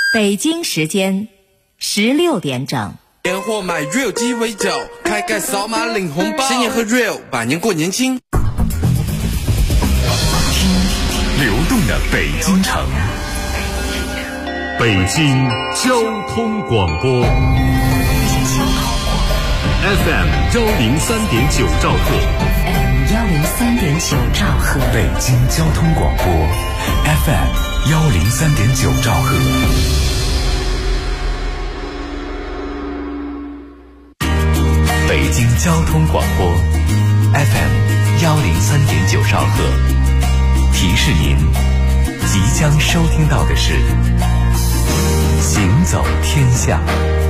北京时间16点整。 年货买 real 鸡尾酒，开盖扫码领红包，新年喝 real， 百年过年轻。 流动的北京城，北京交通广播 FM 103.9兆赫， 103.9兆赫， 北京交通广播 FM 103.9兆赫。北京交通广播 FM 103.9兆赫，提示您即将收听到的是行走天下。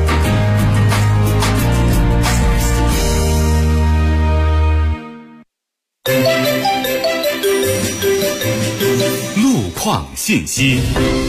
路况信息。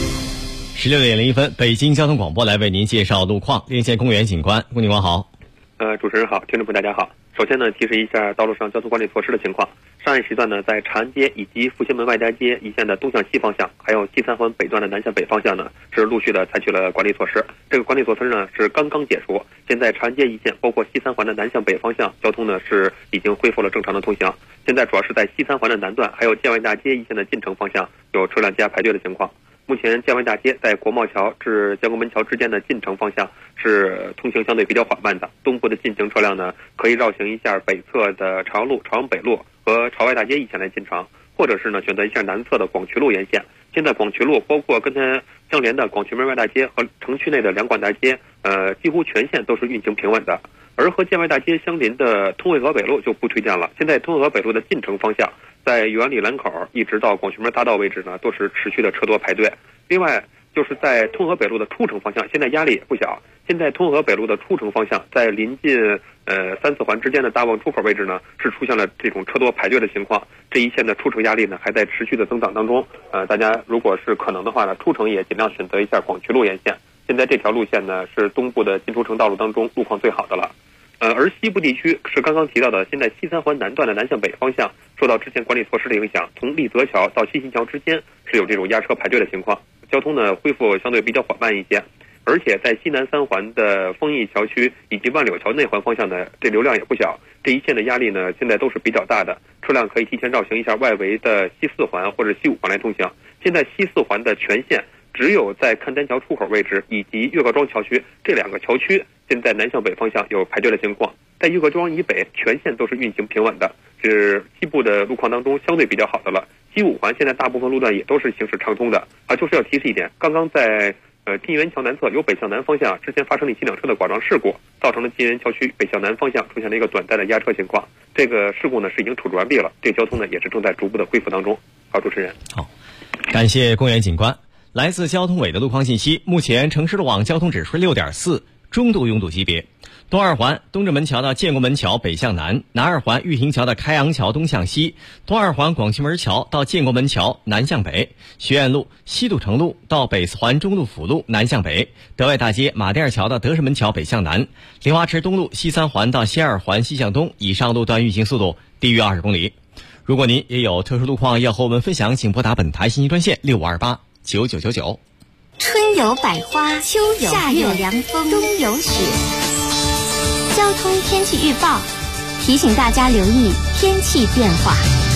16点01分，北京交通广播来为您介绍路况。连线公园警官，龚警官好。 主持人好，听众朋友大家好。首先呢，提示一下道路上交通管理措施的情况。上一时段呢，在长安街以及复兴门外大街一线的东向西方向，还有西三环北段的南向北方向呢，是陆续的采取了管理措施。这个管理措施呢是刚刚解除，现在长安街一线包括西三环的南向北方向交通呢是已经恢复了正常的通行。现在主要是在西三环的南段还有建外大街一线的进城方向有车辆加排队的情况。目前建外大街在国贸桥至建国门桥之间的进城方向是通行相对比较缓慢的，东部的进城车辆呢可以绕行一下北侧的朝阳路、朝阳北路和朝外大街一线来进城，或者是呢选择一下南侧的广渠路沿线。现在广渠路包括跟它相连的广渠门外大街和城区内的两广大街几乎全线都是运行平稳的。而和建外大街相邻的通惠河北路就不推荐了，现在通惠河北路的进城方向在元里兰口一直到广渠门大道位置呢都是持续的车多排队。另外就是在通河北路的出城方向，现在压力也不小。现在通河北路的出城方向，在临近3、4环之间的大望出口位置呢，是出现了这种车多排队的情况。这一线的出城压力呢，还在持续的增长当中。大家如果是可能的话呢，出城也尽量选择一下广渠路沿线。现在这条路线呢，是东部的进出城道路当中路况最好的了。而西部地区是刚刚提到的，现在西三环南段的南向北方向受到之前管理措施的影响，从立泽桥到西新桥之间是有这种压车排队的情况，交通呢恢复相对比较缓慢一些。而且在西南三环的丰益桥区以及万柳桥内环方向呢，这流量也不小，这一线的压力呢现在都是比较大的，车辆可以提前绕行一下外围的西4环或者西5环来通行。现在西4环的全线只有在看丹桥出口位置以及岳各庄桥区这两个桥区，现在南向北方向有排队的情况。在岳各庄以北全线都是运行平稳的，是西部的路况当中相对比较好的了。西5环现在大部分路段也都是行驶畅通的就是要提示一点，刚刚在金源桥南侧由北向南方向之前发生了一起两车的剐撞事故，造成了金源桥区北向南方向出现了一个短暂的压车情况。这个事故呢是已经处置完毕了，这个交通呢也是正在逐步的恢复当中。好，主持人。 好，感谢公园警官。来自交通委的路况信息，目前城市路网交通指数 6.4， 中度拥堵级别。东二环东直门桥到建国门桥北向南，南二环玉亭桥到开阳桥东向西，东二环广渠门桥到建国门桥南向北，学院路西堵城路到北四环中路辅路南向北，德外大街马甸二桥到德胜门桥北向南，莲花池东路西3环到西2环西向东，以上路段运行速度低于20公里。如果您也有特殊路况要和我们分享，请拨打本台信息专线65289999。 春有百花，秋有夏有凉风，冬有雪。交通天气预报提醒大家留意天气变化。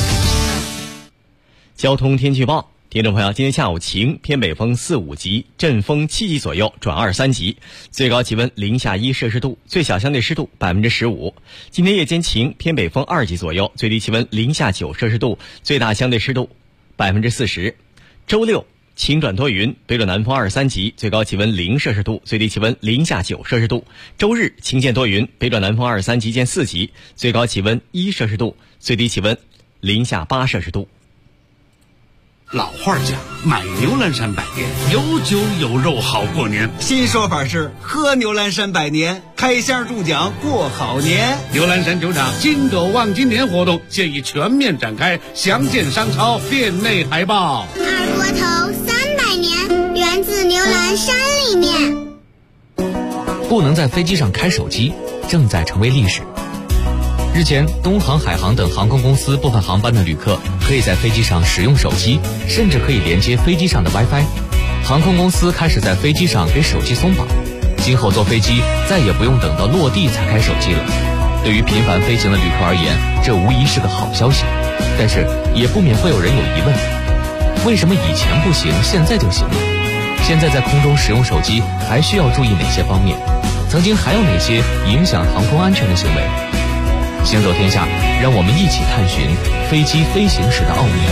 交通天气预报，听众朋友，今天下午晴，偏北风4、5级，阵风7级左右转2、3级，最高气温零下1摄氏度，最小相对湿度15%。今天夜间晴，偏北风2级左右，最低气温零下9摄氏度，最大相对湿度40%。周六晴转多云，北转南风2、3级，最高气温0摄氏度，最低气温零下9摄氏度。周日晴见多云，北转南风2、3级见4级，最高气温1摄氏度，最低气温零下8摄氏度。 老话讲，买牛栏山百年，有酒有肉好过年。 新说法是喝牛栏山百年，开箱中奖过好年。 牛栏山酒厂金狗望金年活动现已全面展开，详见商超店内海报。 二锅头300年，源自牛栏山里面。 不能在飞机上开手机，正在成为历史。日前，东航、海航等航空公司部分航班的旅客可以在飞机上使用手机，甚至可以连接飞机上的 WiFi。 航空公司开始在飞机上给手机松绑，今后坐飞机再也不用等到落地才开手机了。对于频繁飞行的旅客而言，这无疑是个好消息，但是也不免会有人有疑问，为什么以前不行，现在就行了？现在在空中使用手机还需要注意哪些方面？曾经还有哪些影响航空安全的行为？行走天下，让我们一起探寻飞机飞行时的奥秘。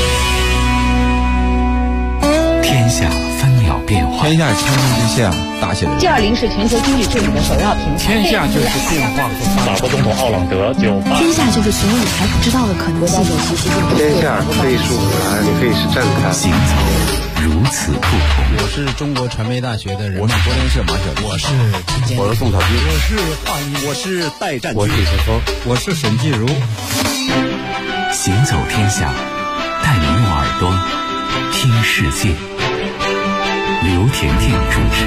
天下分秒变化， 天下千军之下，大写的 G20是全球经济治理的首要平台。 天下就是变化和发展。 法国总统奥朗德就天下就是所有你还不知道的可能性。 天下可以是舞台，也可以是站台。 行走如此不同。 我是中国传媒大学的人， 我是国联社马晓， 我是宋小军， 我是华谊，我是戴占， 我是李晨峰， 我是沈继如。 行走天下，带你用耳朵听世界。刘甜甜主持。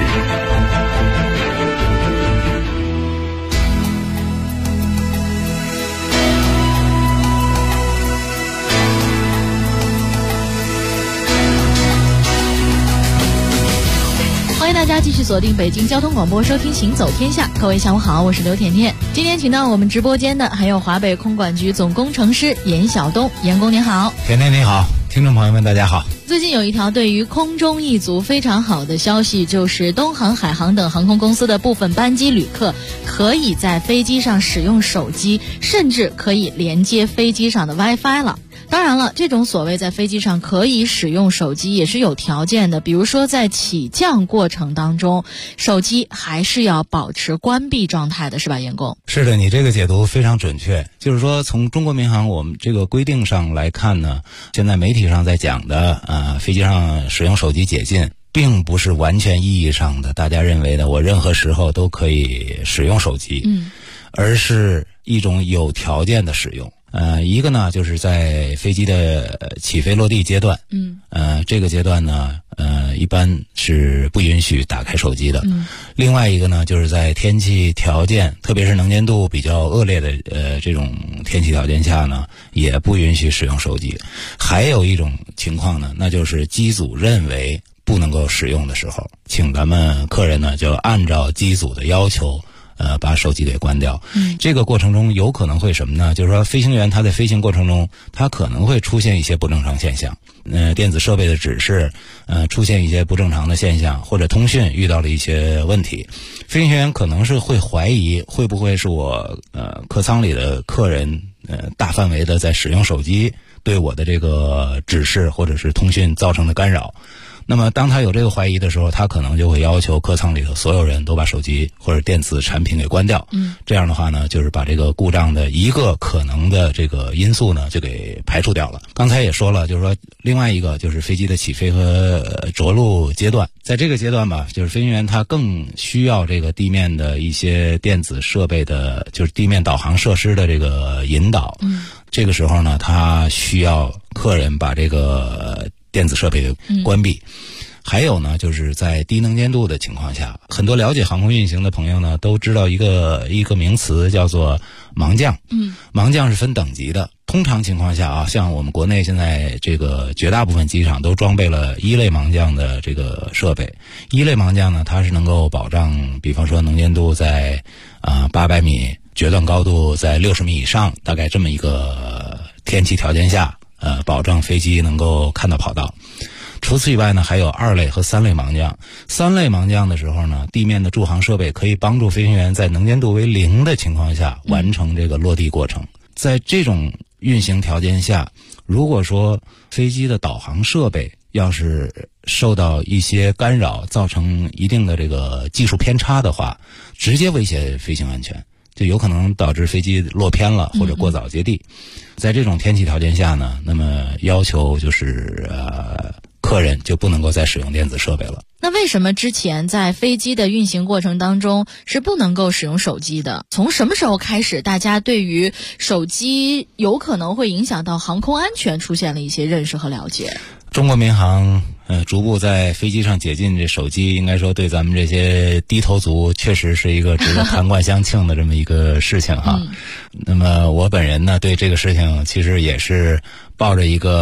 欢迎大家继续锁定北京交通广播，收听行走天下。各位下午好，我是刘甜甜。今天请到我们直播间的还有华北空管局总工程师严晓东。严工您好。 甜甜你好，听众朋友们大家好。 最近有一条对于空中一族非常好的消息，就是东航、海航等航空公司的部分班机旅客可以在飞机上使用手机，甚至可以连接飞机上的 WiFi 了。当然了，这种所谓在飞机上可以使用手机也是有条件的，比如说在起降过程当中，手机还是要保持关闭状态的，是吧，严工？ 是的，你这个解读非常准确。就是说从中国民航我们这个规定上来看呢，现在媒体上在讲的飞机上使用手机解禁，并不是完全意义上的大家认为的我任何时候都可以使用手机，而是一种有条件的使用。一个呢就是在飞机的起飞落地阶段，这个阶段呢一般是不允许打开手机的。另外一个呢就是在天气条件，特别是能见度比较恶劣的这种天气条件下呢，也不允许使用手机。还有一种情况呢，那就是机组认为不能够使用的时候，请咱们客人呢就按照机组的要求把手机给关掉。这个过程中有可能会什么呢？就是说飞行员他在飞行过程中，他可能会出现一些不正常现象，电子设备的指示出现一些不正常的现象，或者通讯遇到了一些问题，飞行员可能是会怀疑会不会是我客舱里的客人大范围的在使用手机，对我的这个指示或者是通讯造成的干扰。那么当他有这个怀疑的时候，他可能就会要求客舱里的所有人都把手机或者电子产品给关掉。这样的话呢，就是把这个故障的一个可能的这个因素呢就给排除掉了。刚才也说了，就是说另外一个就是飞机的起飞和着陆阶段，在这个阶段吧，就是飞行员他更需要这个地面的一些电子设备的，就是地面导航设施的这个引导。这个时候呢，他需要客人把这个电子设备关闭。还有呢，就是在低能见度的情况下，很多了解航空运行的朋友呢都知道一个名词叫做盲降。盲降是分等级的。通常情况下像我们国内现在这个绝大部分机场都装备了一类盲降的这个设备。一类盲降呢，它是能够保障，比方说能见度在800米，决断高度在60米以上，大概这么一个天气条件下，保证飞机能够看到跑道。除此以外呢，还有2类和3类盲降。3类盲降的时候呢，地面的驻航设备可以帮助飞行员在能见度为0的情况下完成这个落地过程。在这种运行条件下，如果说飞机的导航设备要是受到一些干扰，造成一定的这个技术偏差的话，直接威胁飞行安全，就有可能导致飞机落偏了或者过早接地。在这种天气条件下呢，那么要求就是客人就不能够再使用电子设备了。 那为什么之前在飞机的运行过程当中是不能够使用手机的？从什么时候开始，大家对于手机有可能会影响到航空安全出现了一些认识和了解？ 中国民航逐步在飞机上解禁这手机，应该说对咱们这些低头族确实是一个值得谈冠相庆的这么一个事情哈。那么我本人呢，对这个事情其实也是抱着一个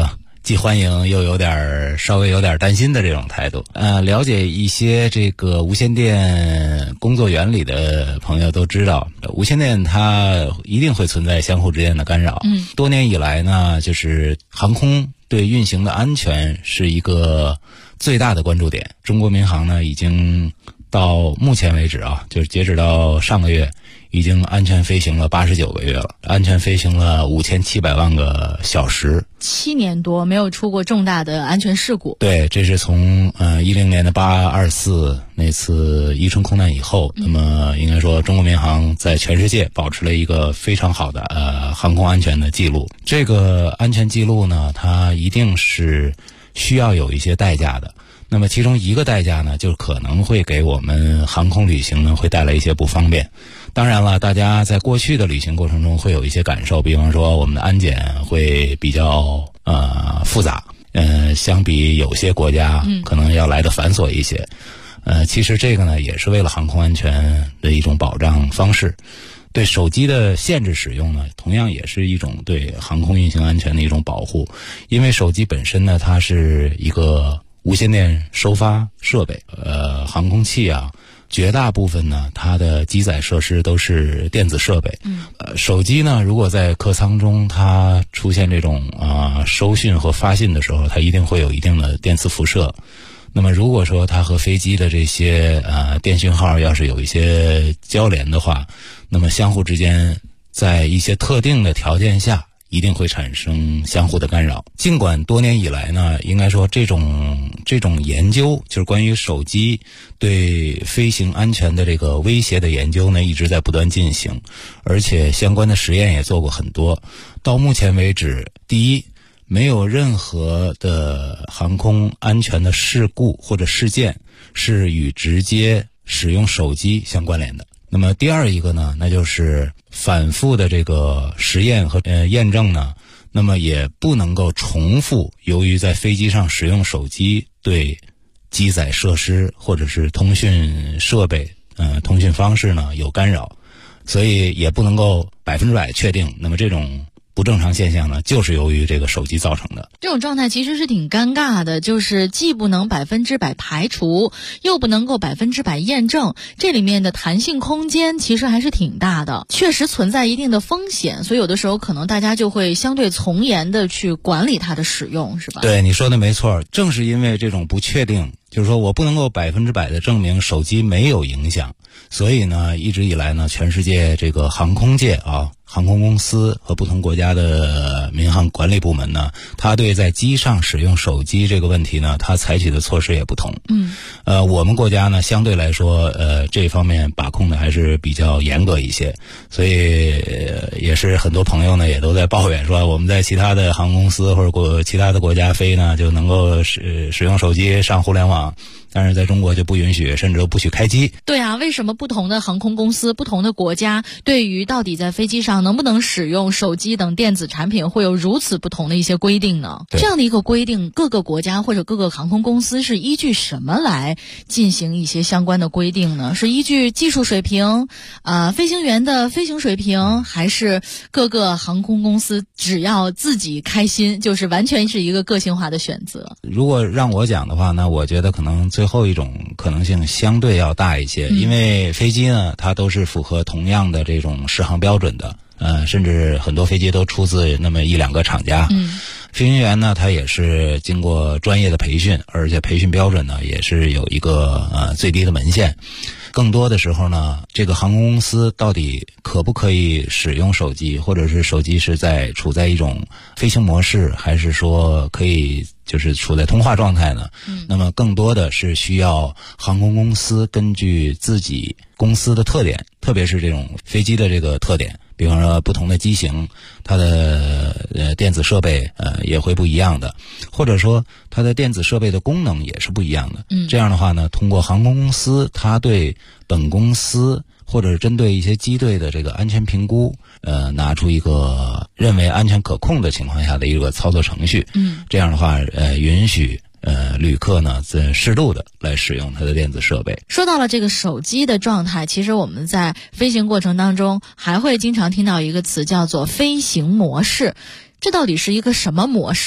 既欢迎又稍微有点担心的这种态度。了解一些这个无线电工作原理的朋友都知道，无线电它一定会存在相互之间的干扰。多年以来呢，就是航空对运行的安全是一个最大的关注点。中国民航呢，已经到目前为止就是截止到上个月，已经安全飞行了89个月了，安全飞行了5700万个小时 ，7年多没有出过重大的安全事故。 对，这是从10年的824那次伊春空难以后，那么应该说中国民航在全世界保持了一个非常好的航空安全的记录。这个安全记录呢，它一定是需要有一些代价的。那么其中一个代价呢，就可能会给我们航空旅行呢会带来一些不方便。当然了，大家在过去的旅行过程中会有一些感受，比方说我们的安检会比较复杂，相比有些国家可能要来得繁琐一些。其实这个呢也是为了航空安全的一种保障方式。对手机的限制使用呢，同样也是一种对航空运行安全的一种保护。因为手机本身呢，它是一个无线电收发设备，航空器绝大部分呢，它的机载设施都是电子设备。手机呢，如果在客舱中它出现这种收讯和发信的时候，它一定会有一定的电磁辐射。那么如果说它和飞机的这些电讯号要是有一些交联的话，那么相互之间在一些特定的条件下一定会产生相互的干扰。尽管多年以来呢，应该说这种研究，就是关于手机对飞行安全的这个威胁的研究呢，一直在不断进行，而且相关的实验也做过很多。到目前为止，第一，没有任何的航空安全的事故或者事件是与直接使用手机相关联的。那么第二一个呢，那就是反复的这个实验和验证呢，那么也不能够重复由于在飞机上使用手机对机载设施或者是通讯设备通讯方式呢有干扰，所以也不能够100%确定那么这种不正常现象呢，就是由于这个手机造成的。 这种状态其实是挺尴尬的，就是既不能100%排除，又不能够100%验证，这里面的弹性空间其实还是挺大的，确实存在一定的风险，所以有的时候可能大家就会相对从严的去管理它的使用，是吧？ 对，你说的没错，正是因为这种不确定，就是说我不能够100%的证明手机没有影响，所以呢，一直以来呢，全世界这个航空界航空公司和不同国家的民航管理部门呢，它对在机上使用手机这个问题呢，它采取的措施也不同。我们国家呢，相对来说，这方面把控的还是比较严格一些，所以也是很多朋友呢也都在抱怨说，我们在其他的航空公司或者其他的国家飞呢，就能够使用手机上互联网。但是在中国就不允许，甚至都不许开机。 对啊，为什么不同的航空公司、不同的国家对于到底在飞机上能不能使用手机等电子产品会有如此不同的一些规定呢？这样的一个规定，各个国家或者各个航空公司是依据什么来进行一些相关的规定呢？是依据技术水平、飞行员的飞行水平，还是各个航空公司只要自己开心，就是完全是一个个性化的选择？ 如果让我讲的话呢，我觉得可能最后一种可能性相对要大一些，因为飞机呢，它都是符合同样的这种适航标准的，甚至很多飞机都出自那么1-2个厂家。飞行员呢，他也是经过专业的培训，而且培训标准呢也是有一个最低的门限。更多的时候呢，这个航空公司到底可不可以使用手机，或者是手机是处在一种飞行模式，还是说可以就是处在通话状态呢？那么更多的是需要航空公司根据自己公司的特点，特别是这种飞机的这个特点，比方说不同的机型，它的电子设备也会不一样的，或者说它的电子设备的功能也是不一样的。这样的话呢，通过航空公司它对本公司或者针对一些机队的这个安全评估，拿出一个认为安全可控的情况下的一个操作程序。这样的话允许旅客呢在适度的来使用它的电子设备。 说到了这个手机的状态，其实我们在飞行过程当中还会经常听到一个词叫做飞行模式，这到底是一个什么模式啊？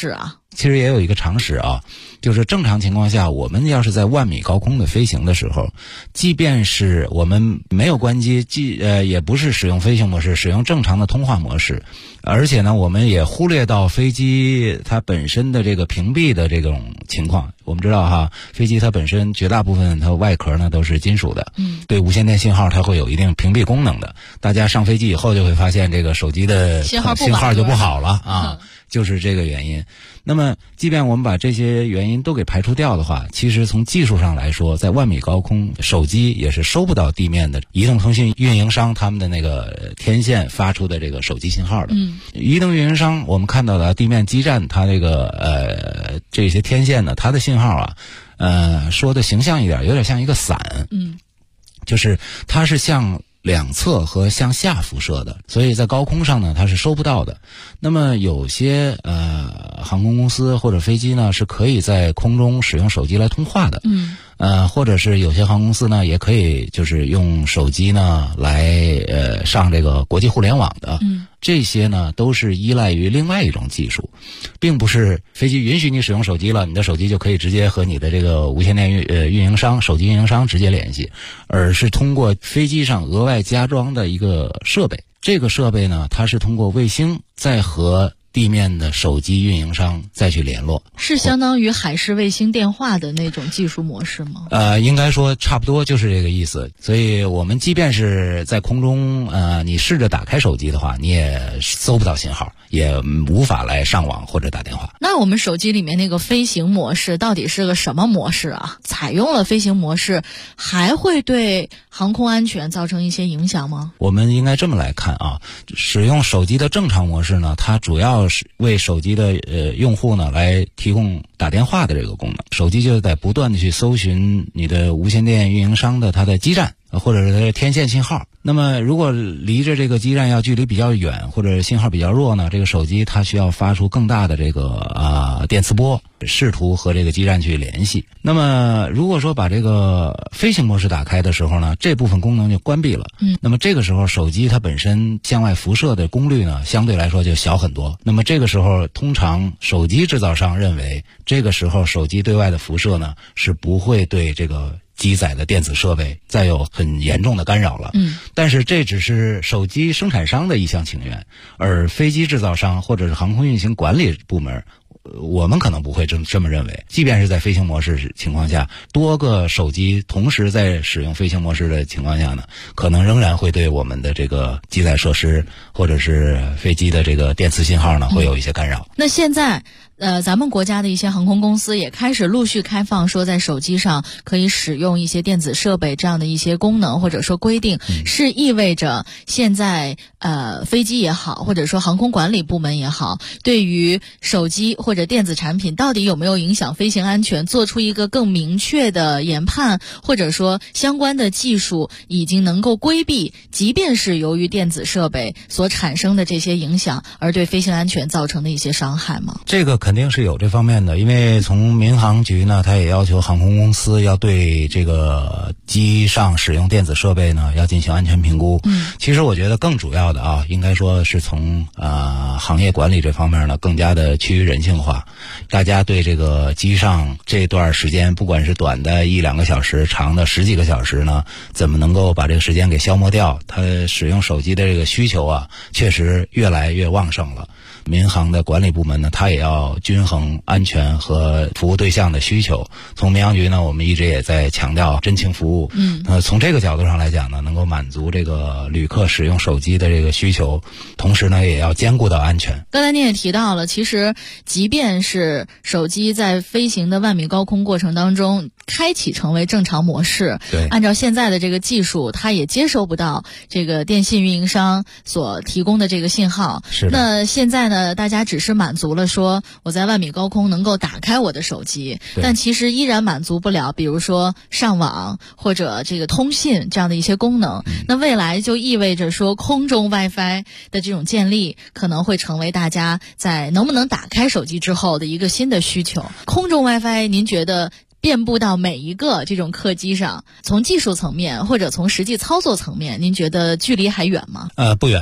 其实也有一个常识啊，就是正常情况下，我们要是在10000米高空的飞行的时候，即便是我们没有关机，也不是使用飞行模式，使用正常的通话模式，而且呢，我们也忽略到飞机它本身的这个屏蔽的这种情况。我们知道哈，飞机它本身绝大部分它外壳呢都是金属的，对无线电信号它会有一定屏蔽功能的。大家上飞机以后就会发现这个手机的信号就不好了啊，就是这个原因。那么即便我们把这些原因都给排除掉的话，其实从技术上来说，在10000米高空，手机也是收不到地面的移动通信运营商他们的那个天线发出的这个手机信号的。移动运营商我们看到的地面基站，它这个这些天线呢，它的信号啊，说的形象一点，有点像一个伞，就是它是向两侧和向下辐射的，所以在高空上呢它是收不到的。那么有些航空公司或者飞机呢是可以在空中使用手机来通话的，或者是有些航空公司呢也可以就是用手机呢来上这个国际互联网的，这些呢都是依赖于另外一种技术，并不是飞机允许你使用手机了，你的手机就可以直接和你的这个无线电运营商、手机运营商直接联系，而是通过飞机上额外加装的一个设备。这个设备呢，它是通过卫星再和地面的手机运营商再去联络， 是相当于海事卫星电话的那种技术模式吗？ 应该说差不多就是这个意思。所以我们即便是在空中，你试着打开手机的话，你也搜不到信号，也无法来上网或者打电话。 那我们手机里面那个飞行模式到底是个什么模式啊？采用了飞行模式，还会对航空安全造成一些影响吗？ 我们应该这么来看啊，使用手机的正常模式呢，它主要是为手机的用户呢来提供打电话的这个功能。手机就在不断的去搜寻你的无线电运营商的它的基站或者是它的天线信号。那么如果离着这个基站要距离比较远，或者信号比较弱呢，这个手机它需要发出更大的这个电磁波，试图和这个基站去联系。那么如果说把这个飞行模式打开的时候呢，这部分功能就关闭了。那么这个时候手机它本身向外辐射的功率呢，相对来说就小很多。那么这个时候通常手机制造商认为，这个时候手机对外的辐射呢是不会对这个机载的电子设备再有很严重的干扰了。但是这只是手机生产商的一厢情愿，而飞机制造商或者是航空运行管理部门，我们可能不会这么认为。即便是在飞行模式情况下，多个手机同时在使用飞行模式的情况下呢，可能仍然会对我们的这个机载设施或者是飞机的这个电磁信号呢会有一些干扰。 那现在咱们国家的一些航空公司也开始陆续开放，说在手机上可以使用一些电子设备这样的一些功能或者说规定，是意味着现在飞机也好，或者说航空管理部门也好，对于手机或者电子产品到底有没有影响飞行安全，做出一个更明确的研判，或者说相关的技术已经能够规避，即便是由于电子设备所产生的这些影响而对飞行安全造成的一些伤害吗？ 这个肯定是有这方面的，因为从民航局呢，它也要求航空公司要对这个机上使用电子设备呢要进行安全评估。其实我觉得更主要的啊，应该说是从行业管理这方面呢更加的趋于人性化。大家对这个机上这段时间，不管是短的1-2个小时，长的10几个小时呢，怎么能够把这个时间给消磨掉？它使用手机的这个需求啊，确实越来越旺盛了。民航的管理部门呢，它也要均衡安全和服务对象的需求。从民航局呢，我们一直也在强调真情服务。从这个角度上来讲呢，能够满足这个旅客使用手机的这个需求，同时呢，也要兼顾到安全。 刚才您也提到了，其实即便是手机在飞行的10000米高空过程当中开启成为正常模式， 对， 按照现在的这个技术，它也接收不到这个电信运营商所提供的这个信号。 是的。 那现在呢，大家只是满足了说我在10000米高空能够打开我的手机，但其实依然满足不了比如说上网或者这个通信这样的一些功能。那未来就意味着说空中 WiFi 的这种建立可能会成为大家在能不能打开手机之后的一个新的需求。空中 WiFi 您觉得遍布到每一个这种客机上，从技术层面或者从实际操作层面，您觉得距离还远吗？ 不远。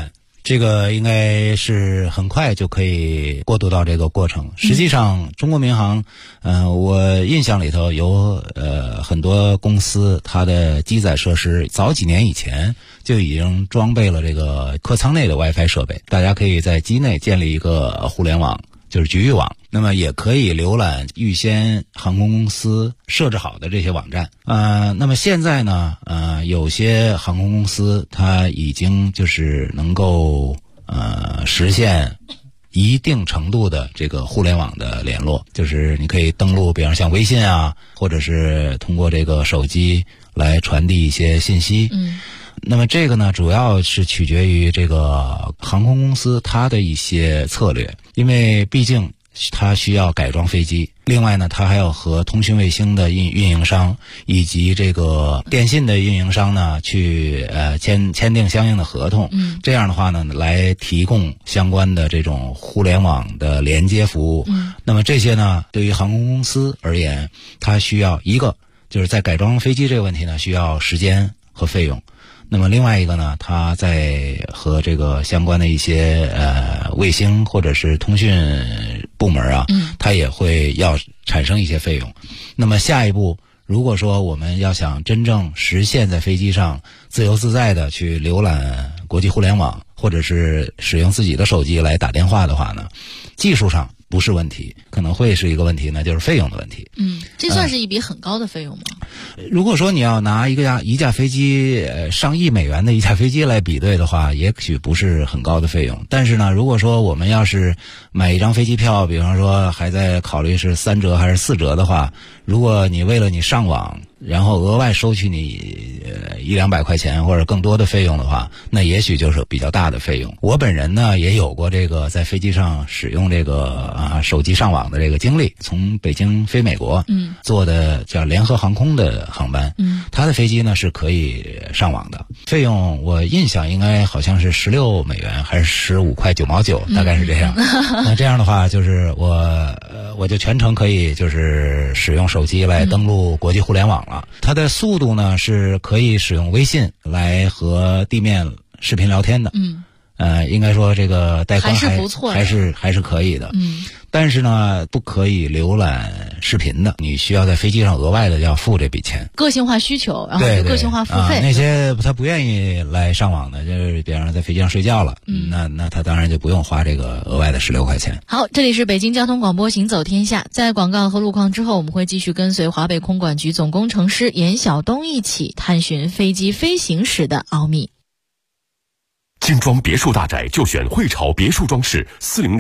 这个应该是很快就可以过渡到这个过程。实际上，中国民航，我印象里头有很多公司，它的机载设施早几年以前就已经装备了这个客舱内的 WiFi 设备，大家可以在机内建立一个互联网，就是局域网，那么也可以浏览预先航空公司设置好的这些网站。那么现在呢，有些航空公司它已经就是能够实现一定程度的这个互联网的联络，就是你可以登录，比方像微信啊，或者是通过这个手机来传递一些信息。那么这个呢，主要是取决于这个航空公司它的一些策略，因为毕竟它需要改装飞机，另外呢，它还要和通讯卫星的运营商以及这个电信的运营商呢去签订相应的合同。这样的话呢，来提供相关的这种互联网的连接服务。那么这些呢，对于航空公司而言，它需要一个就是在改装飞机这个问题呢，需要时间和费用。那么另外一个呢，它在和这个相关的一些卫星或者是通讯部门啊，它也会要产生一些费用。那么下一步，如果说我们要想真正实现在飞机上自由自在的去浏览国际互联网，或者是使用自己的手机来打电话的话呢，技术上不是问题，可能会是一个问题呢，就是费用的问题。 这算是一笔很高的费用吗？ 如果说你要拿一架飞机上亿美元的一架飞机来比对的话，也许不是很高的费用。但是呢，如果说我们要是买一张飞机票，比方说还在考虑是3折还是4折的话，如果你为了你上网，然后额外收取你100-200块钱或者更多的费用的话，那也许就是比较大的费用。我本人呢也有过这个在飞机上使用这个手机上网的这个经历，从北京飞美国，坐的叫联合航空的航班，它的飞机呢是可以上网的，费用我印象应该好像是16美元还是15块9毛9，大概是这样。那这样的话，就是我就全程可以就是使用手机来登录国际互联网了。它的速度呢是可以使用微信来和地面视频聊天的。应该说这个带宽还是不错的，还是可以的。但是呢，不可以浏览视频的，你需要在飞机上额外的要付这笔钱。 个性化需求，然后就个性化付费。 那些他不愿意来上网的，就是比方说在飞机上睡觉了，那他当然就不用花这个额外的16块钱。 好，这里是北京交通广播行走天下，在广告和路况之后，我们会继续跟随华北空管局总工程师严晓东一起探寻飞机飞行史的奥秘。 精装别墅大宅就选汇潮别墅装饰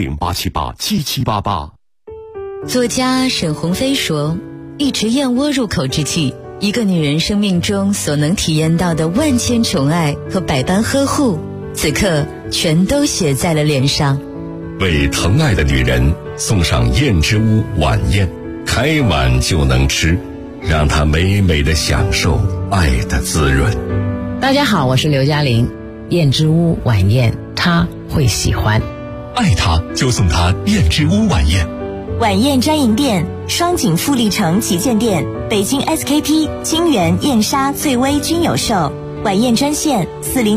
，400-878-7788。 作家沈鸿飞说，一池燕窝入口之际，一个女人生命中所能体验到的万千宠爱和百般呵护，此刻全都写在了脸上。 为疼爱的女人送上燕之屋晚宴，开碗就能吃，让她美美的享受爱的滋润。 大家好，我是刘嘉玲。燕之屋晚宴，他会喜欢。 爱他就送他燕之屋晚宴。 晚宴专营店：双井富力城旗舰店、北京 SKP、金源、燕莎、翠微均有售。晚宴专线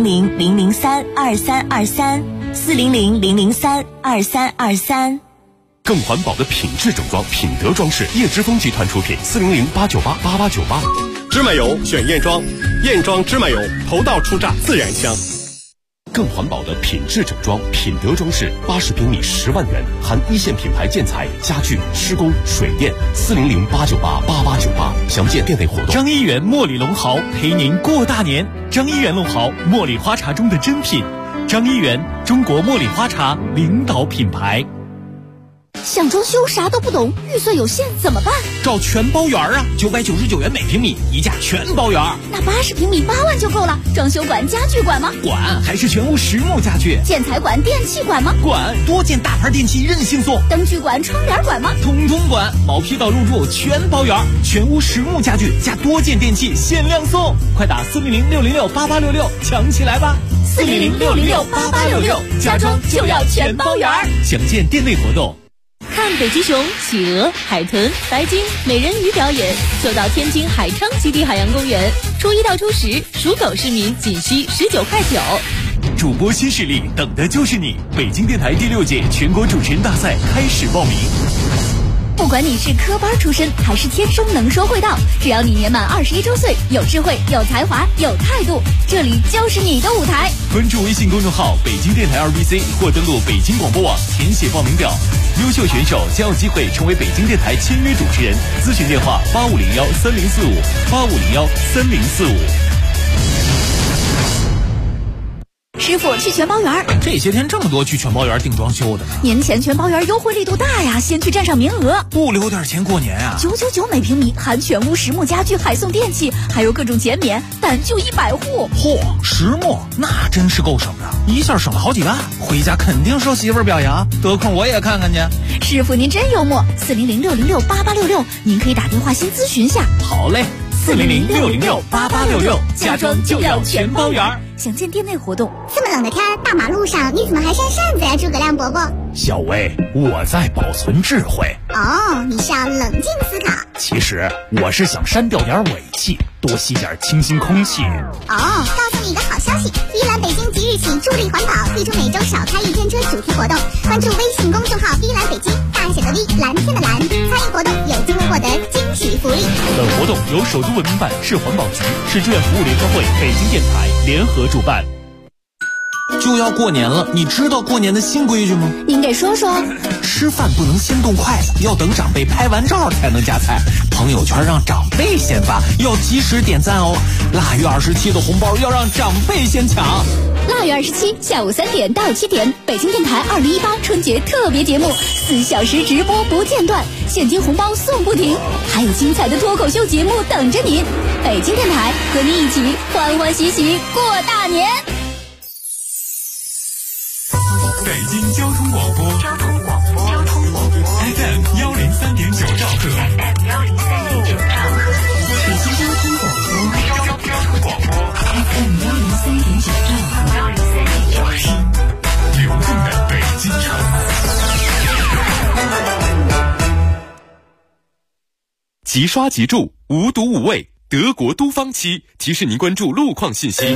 ：400-003-2323，400-003-2323。 更环保的品质整装，品德装饰，叶之峰集团出品，400-898-8898。 芝麻油选燕庄，燕庄芝麻油，头道出榨自然香。 更环保的品质整装，品德装饰，80平米10万元，含一线品牌建材、家具、施工、水电，400-898-8898。详见店内活动。 张一元茉莉龙豪陪您过大年。张一元龙豪，茉莉花茶中的珍品。张一元，中国茉莉花茶领导品牌。 想装修啥都不懂，预算有限怎么办？ 找全包园啊，999元每平米，一价全包园。 那80平米8万就够了。装修管、家具管吗？ 管，还是全屋实木家具。 建材管、电器管吗？ 管，多件大牌电器任性送。 灯具管、窗帘管吗？ 统统管，毛坯到入住全包园，全屋实木家具加多件电器限量送，快打400-606-8866抢起来吧 ！400-606-8866，家装就要全包园。 详见店内活动。 看北极熊、企鹅、海豚、白鲸、美人鱼表演，就到天津海昌极地海洋公园。初1到初10，属狗市民仅需19块9。 主播新势力，等的就是你！北京电台第6届全国主持人大赛开始报名。 不管你是科班出身还是天生能说会道，只要你年满21周岁，有智慧、有才华、有态度，这里就是你的舞台。 关注微信公众号北京电台2BC 或登录北京广播网填写报名表，优秀选手将有机会成为北京电台签约主持人。咨询电话85013045，85013045。 师傅去全包园， 这些天这么多去全包园订装修的呢。 年前全包园优惠力度大呀，先去占上名额， 不留点钱过年啊 ！999每平米，含全屋实木家具，还送电器，还有各种减免，但就100户。 嚯，实木那真是够省的，一下省了好几万，回家肯定受媳妇儿表扬，得空我也看看去。 师傅您真幽默，4006068866，您可以打电话先咨询下。 好嘞，4006068866，家装就要全包园。 详见店内活动。 这么冷的天，大马路上你怎么还扇扇子呀，诸葛亮伯伯？ 小薇，我在保存智慧。 哦，你是要冷静思考。 其实我是想删掉点尾气，多吸点清新空气。 哦，告诉你一个好消息，依兰北京即日起助力环保，推出每周少开一天车主题活动。关注微信公众号依兰北京，大写的 V， 蓝天的蓝，参与活动有机会获得惊喜福利。 本活动由首都文明办、市环保局、市志愿服务联合会、北京电台联合主办。 就要过年了，你知道过年的新规矩吗？ 您给说说。 吃饭不能先动筷子，要等长辈拍完照才能夹菜。朋友圈让长辈先发，要及时点赞哦。腊月27的红包要让长辈先抢。 腊月27下午3点到7点，北京电台2018春节特别节目，4小时直播不间断，现金红包送不停，还有精彩的脱口秀节目等着您。北京电台和你一起欢欢喜喜过大年。 北京交通广播，FM 103.9兆赫， 北京交通广播，FM 103.9兆赫， 流动的北京城。即刷即住，无毒无味，德国都方漆提示您关注路况信息。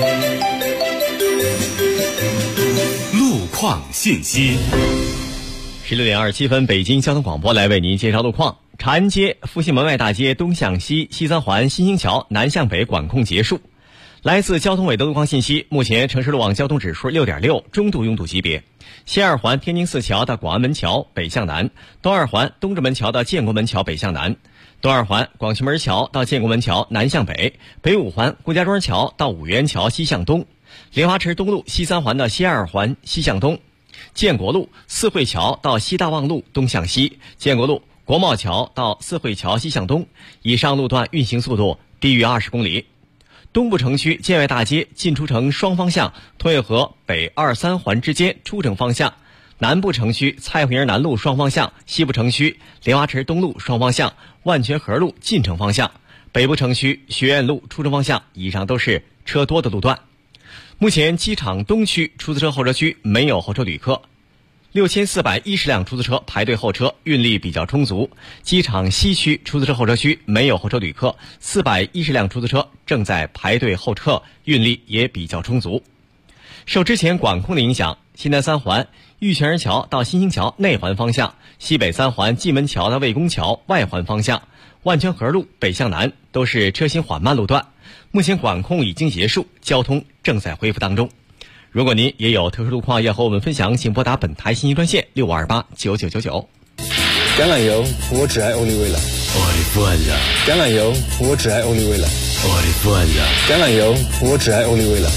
路况信息。 16点27分，北京交通广播来为您介绍路况。长安街、复兴门外大街东向西、西三环新兴桥南向北管控结束。来自交通委的路况信息，目前城市路网交通指数6.6，中度拥堵级别。西二环天津四桥到广安门桥北向南，东二环东直门桥到建国门桥北向南，东二环广渠门桥到建国门桥南向北，北五环顾家庄桥到五原桥西向东，莲花池东路西三环的西二环西向东，建国路四惠桥到西大望路东向西，建国路国贸桥到四惠桥西向东，以上路段运行速度低于20公里。东部城区建外大街进出城双方向通越河北2、3环之间出城方向，南部城区蔡慧营南路双方向，西部城区莲花池东路双方向，万泉河路进城方向，北部城区学院路出城方向，以上都是车多的路段。目前机场东区出租车候车区没有候车旅客，6410辆出租车排队候车，运力比较充足。机场西区出租车候车区没有候车旅客，410辆出租车正在排队候车，运力也比较充足。受之前管控的影响，西南三环玉泉儿桥到新兴桥内环方向，西北三环蓟门桥到魏公桥外环方向，万泉河路北向南都是车行缓慢路段。目前管控已经结束，交通正在恢复当中。如果您也有特殊路况要和我们分享，请拨打本台信息专线65289999。 橄榄油，我只爱欧丽薇了。橄榄油，我只爱欧丽薇了。橄榄油，我只爱欧丽薇了。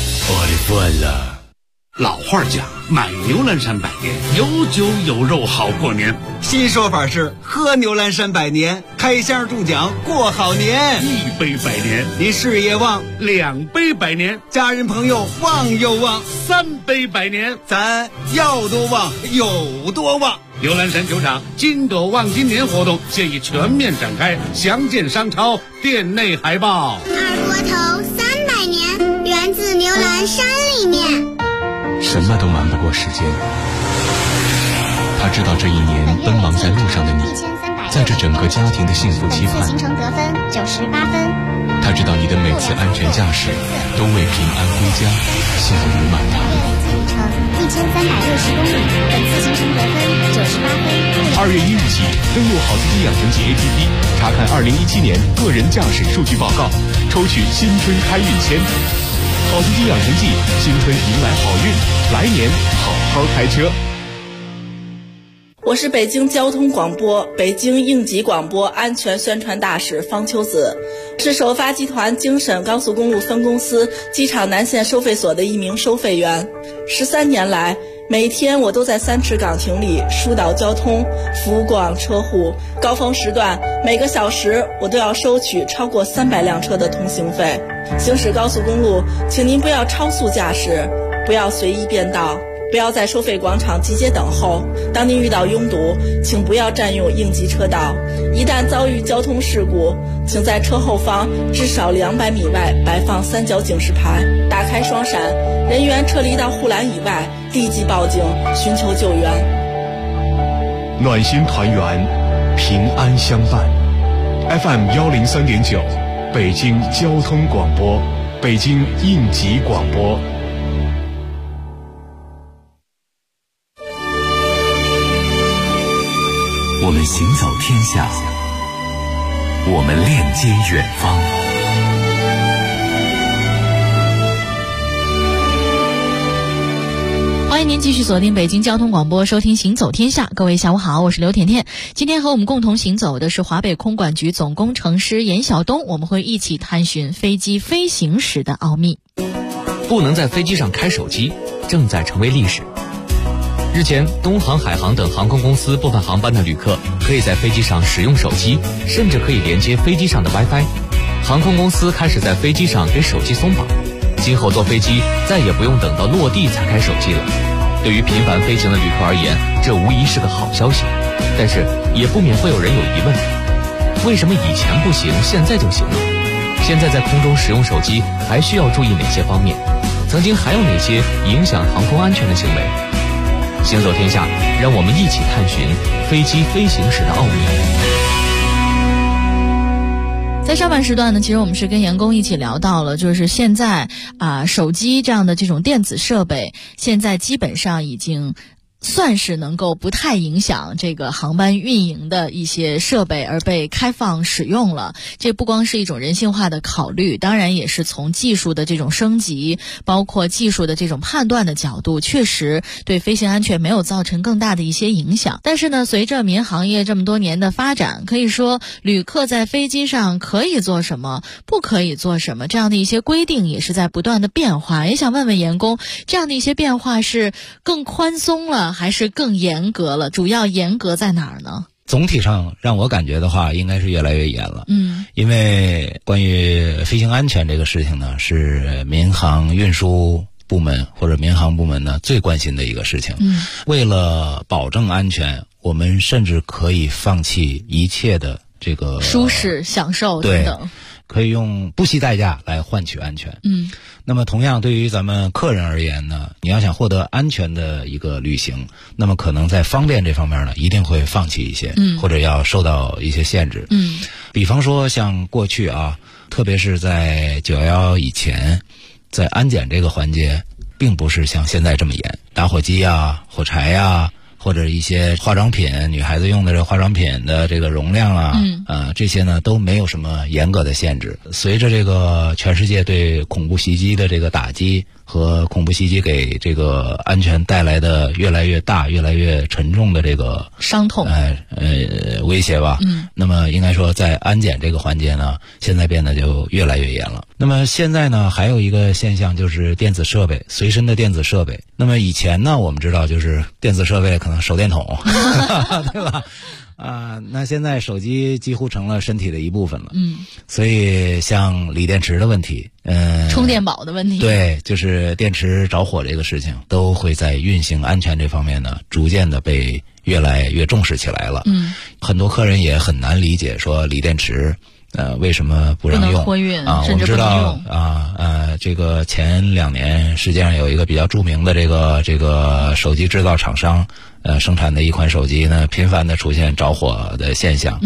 老话讲，买牛栏山百年，有酒有肉好过年。 新说法是喝牛栏山百年，开箱中奖过好年。 1杯百年， 你事业旺 ；2杯百年， 家人朋友旺又旺 ；3杯百年， 咱要多旺有多旺。 牛栏山球场金斗旺今年活动现已全面展开，详见商超店内海报。 二锅头300年，源自牛栏山里面。 什么都瞒不过时间。他知道这一年奔忙在路上的你，在这整个家庭的幸福期盼， 形成得分98分。 他知道你的每次安全驾驶都为平安归家笑语满堂。 里程1360公里，本次行程得分98分。 2月1日起，登录好司机养成记 APP， 查看2017年个人驾驶数据报告，抽取新春开运签。好司机养成记，新春迎来好运，来年好好开车。 我是北京交通广播、北京应急广播安全宣传大使方秋子，是首发集团京沈高速公路分公司机场南线收费所的一名收费员。13年来，每天我都在3池岗亭里疏导交通，服务过往车户。高峰时段，每个小时我都要收取超过300辆车的通行费。行驶高速公路，请您不要超速驾驶，不要随意变道，不要在收费广场集结等候。当您遇到拥堵，请不要占用应急车道。一旦遭遇交通事故，请在车后方至少200米外摆放3角警示牌，打开双闪，人员撤离到护栏以外，立即报警寻求救援。 暖心团圆，平安相伴。FM 103.9，北京交通广播，北京应急广播。 我们行走天下，我们链接远方。 欢迎您继续锁定北京交通广播，收听行走天下。各位下午好，我是刘甜甜。今天和我们共同行走的是华北空管局总工程师严晓东，我们会一起探寻飞机飞行史的奥秘。 不能在飞机上开手机正在成为历史。日前，东航、海航等航空公司部分航班的旅客可以在飞机上使用手机，甚至可以连接飞机上的 WiFi。航空公司开始在飞机上给手机松绑，今后坐飞机再也不用等到落地才开手机了。对于频繁飞行的旅客而言，这无疑是个好消息，但是也不免会有人有疑问：为什么以前不行，现在就行了？现在在空中使用手机还需要注意哪些方面？曾经还有哪些影响航空安全的行为？行走天下，让我们一起探寻飞机飞行史的奥秘。 在上半时段呢，其实我们是跟员工一起聊到了，就是现在手机这样的这种电子设备，现在基本上已经算是能够不太影响这个航班运营的一些设备而被开放使用了。这不光是一种人性化的考虑，当然也是从技术的这种升级，包括技术的这种判断的角度，确实对飞行安全没有造成更大的一些影响。但是呢，随着民航业这么多年的发展，可以说旅客在飞机上可以做什么，不可以做什么，这样的一些规定也是在不断的变化。也想问问员工，这样的一些变化是更宽松了还是更严格了？主要严格在哪儿呢？ 总体上让我感觉的话，应该是越来越严了。因为关于飞行安全这个事情呢，是民航运输部门或者民航部门呢最关心的一个事情。为了保证安全，我们甚至可以放弃一切的这个舒适、享受等等， 可以用不惜代价来换取安全。那么同样对于咱们客人而言呢，你要想获得安全的一个旅行，那么可能在方便这方面呢，一定会放弃一些，或者要受到一些限制。比方说像过去特别是在911以前，在安检这个环节并不是像现在这么严，打火机火柴或者一些化妆品，女孩子用的这化妆品的这个容量这些呢都没有什么严格的限制。随着这个全世界对恐怖袭击的这个打击和恐怖袭击给这个安全带来的越来越大、越来越沉重的这个伤痛威胁吧。那么应该说在安检这个环节呢，现在变得就越来越严了。那么现在呢，还有一个现象就是电子设备，随身的电子设备。那么以前呢，我们知道就是电子设备可能手电筒对吧？那现在手机几乎成了身体的一部分了。所以像锂电池的问题， 充电宝的问题， 对，就是电池着火这个事情，都会在运行安全这方面呢，逐渐的被越来越重视起来了。很多客人也很难理解说锂电池为什么不让用？ 不能托运我们知道这个前2年世界上有一个比较著名的这个手机制造厂商生产的一款手机呢，频繁的出现着火的现象。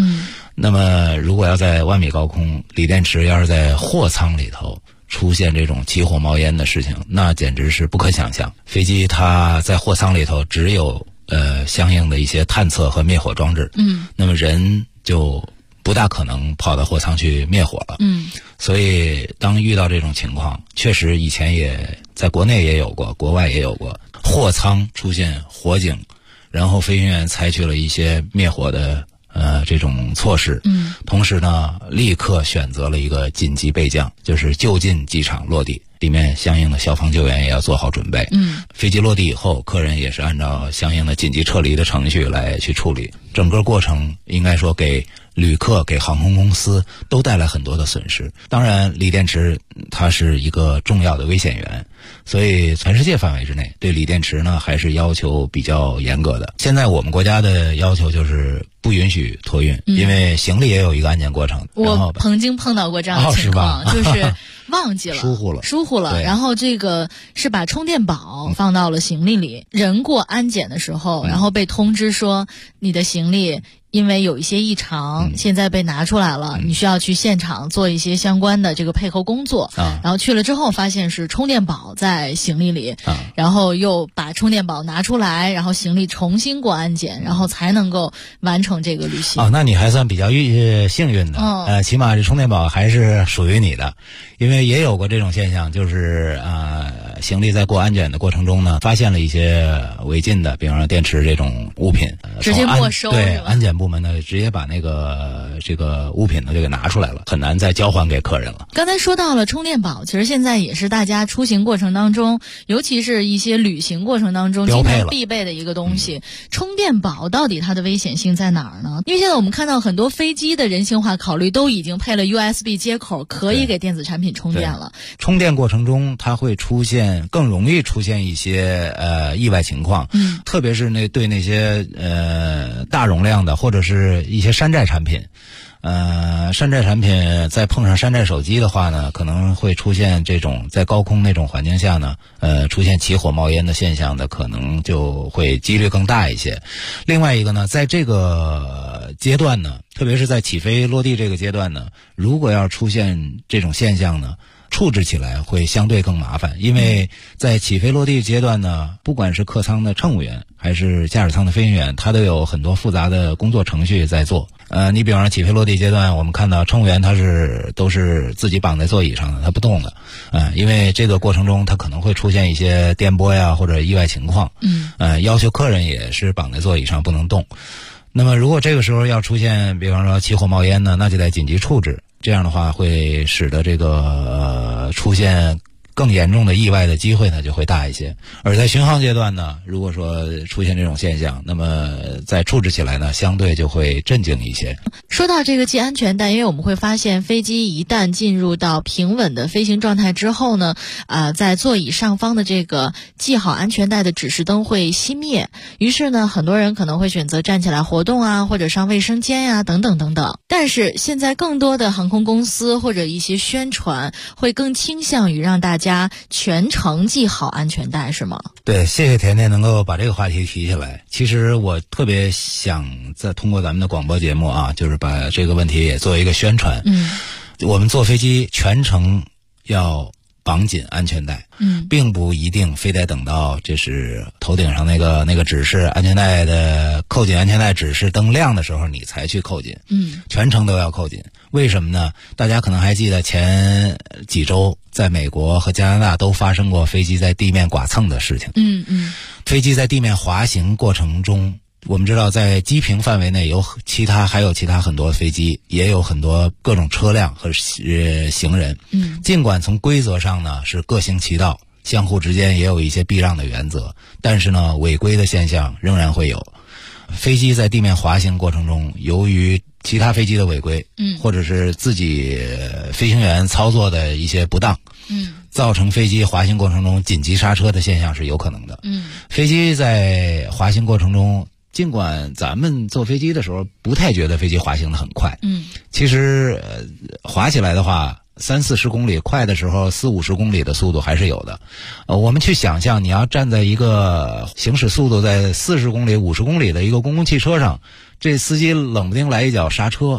那么如果要在10000米高空，锂电池要是在货舱里头出现这种起火冒烟的事情，那简直是不可想象。飞机它在货舱里头只有相应的一些探测和灭火装置，那么人就不大可能跑到货舱去灭火了。所以当遇到这种情况，确实以前也在国内也有过，国外也有过，货舱出现火警，然后飞行员采取了一些灭火的这种措施，同时呢立刻选择了一个紧急备降，就是就近机场落地，里面相应的消防救援也要做好准备。飞机落地以后，客人也是按照相应的紧急撤离的程序来去处理，整个过程应该说给旅客给航空公司都带来很多的损失。当然锂电池它是一个重要的危险源，所以全世界范围之内对锂电池呢还是要求比较严格的。现在我们国家的要求就是不允许托运，因为行李也有一个安检过程。 我曾经碰到过这样的情况，就是忘记了疏忽了，然后这个是把充电宝放到了行李里，人过安检的时候，然后被通知说你的行李因为有一些异常，现在被拿出来了，你需要去现场做一些相关的这个配合工作。然后去了之后发现是充电宝在行李里，然后又把充电宝拿出来，然后行李重新过安检，然后才能够完成这个旅行。 那你还算比较幸运的，起码这充电宝还是属于你的。因为也有过这种现象，就是行李在过安检的过程中呢，发现了一些违禁的，比方说电池这种物品， 直接没收。 对，安检部门呢直接把这个物品呢就给拿出来了，很难再交还给客人了。 刚才说到了充电宝，其实现在也是大家出行过程当中，尤其是一些旅行过程当中经常必备的一个东西。充电宝到底它的危险性在哪儿呢？因为现在我们看到很多飞机的人性化考虑都已经配了 USB 接口，可以给电子产品充电了。 充电过程中它会更容易出现一些意外情况，特别是对那些大容量的或者是一些山寨产品。山寨产品再碰上山寨手机的话呢，可能会出现这种在高空那种环境下呢，出现起火冒烟的现象的可能就会几率更大一些。另外一个呢，在这个阶段呢，特别是在起飞落地这个阶段呢，如果要出现这种现象呢，处置起来会相对更麻烦。因为在起飞落地阶段呢，不管是客舱的乘务员还是驾驶舱的飞行员，他都有很多复杂的工作程序在做。你比方说起飞落地阶段，我们看到乘务员他都是自己绑在座椅上的，他不动的。因为这个过程中他可能会出现一些颠簸呀或者意外情况。要求客人也是绑在座椅上不能动。那么如果这个时候要出现比方说起火冒烟呢，那就得紧急处置。这样的话会使得这个出现更严重的意外的机会呢就会大一些。而在巡航阶段呢，如果说出现这种现象，那么在处置起来呢相对就会镇静一些。 说到这个系安全带，因为我们会发现飞机一旦进入到平稳的飞行状态之后呢，在座椅上方的这个系好安全带的指示灯会熄灭，于是呢很多人可能会选择站起来活动啊，或者上卫生间呀，等等等等。但是现在更多的航空公司或者一些宣传会更倾向于让大家全程系好安全带，是吗？ 对，谢谢甜甜能够把这个话题提起来。其实我特别想再通过咱们的广播节目就是把这个问题也做一个宣传。我们坐飞机全程要绑紧安全带，并不一定非得等到就是头顶上那个指示安全带的扣紧安全带指示灯亮的时候你才去扣紧，全程都要扣紧。为什么呢？大家可能还记得前几周在美国和加拿大都发生过飞机在地面剐蹭的事情。飞机在地面滑行过程中，我们知道在机坪范围内还有其他很多飞机，也有很多各种车辆和行人。尽管从规则上呢是各行其道，相互之间也有一些避让的原则，但是呢违规的现象仍然会有。飞机在地面滑行过程中，由于其他飞机的违规，或者是自己飞行员操作的一些不当，造成飞机滑行过程中紧急刹车的现象是有可能的。飞机在滑行过程中，尽管咱们坐飞机的时候不太觉得飞机滑行的很快，其实滑起来的话30-40公里，快的时候40-50公里的速度还是有的。我们去想象，你要站在一个行驶速度在40公里、50公里的一个公共汽车上，这司机冷不丁来一脚刹车，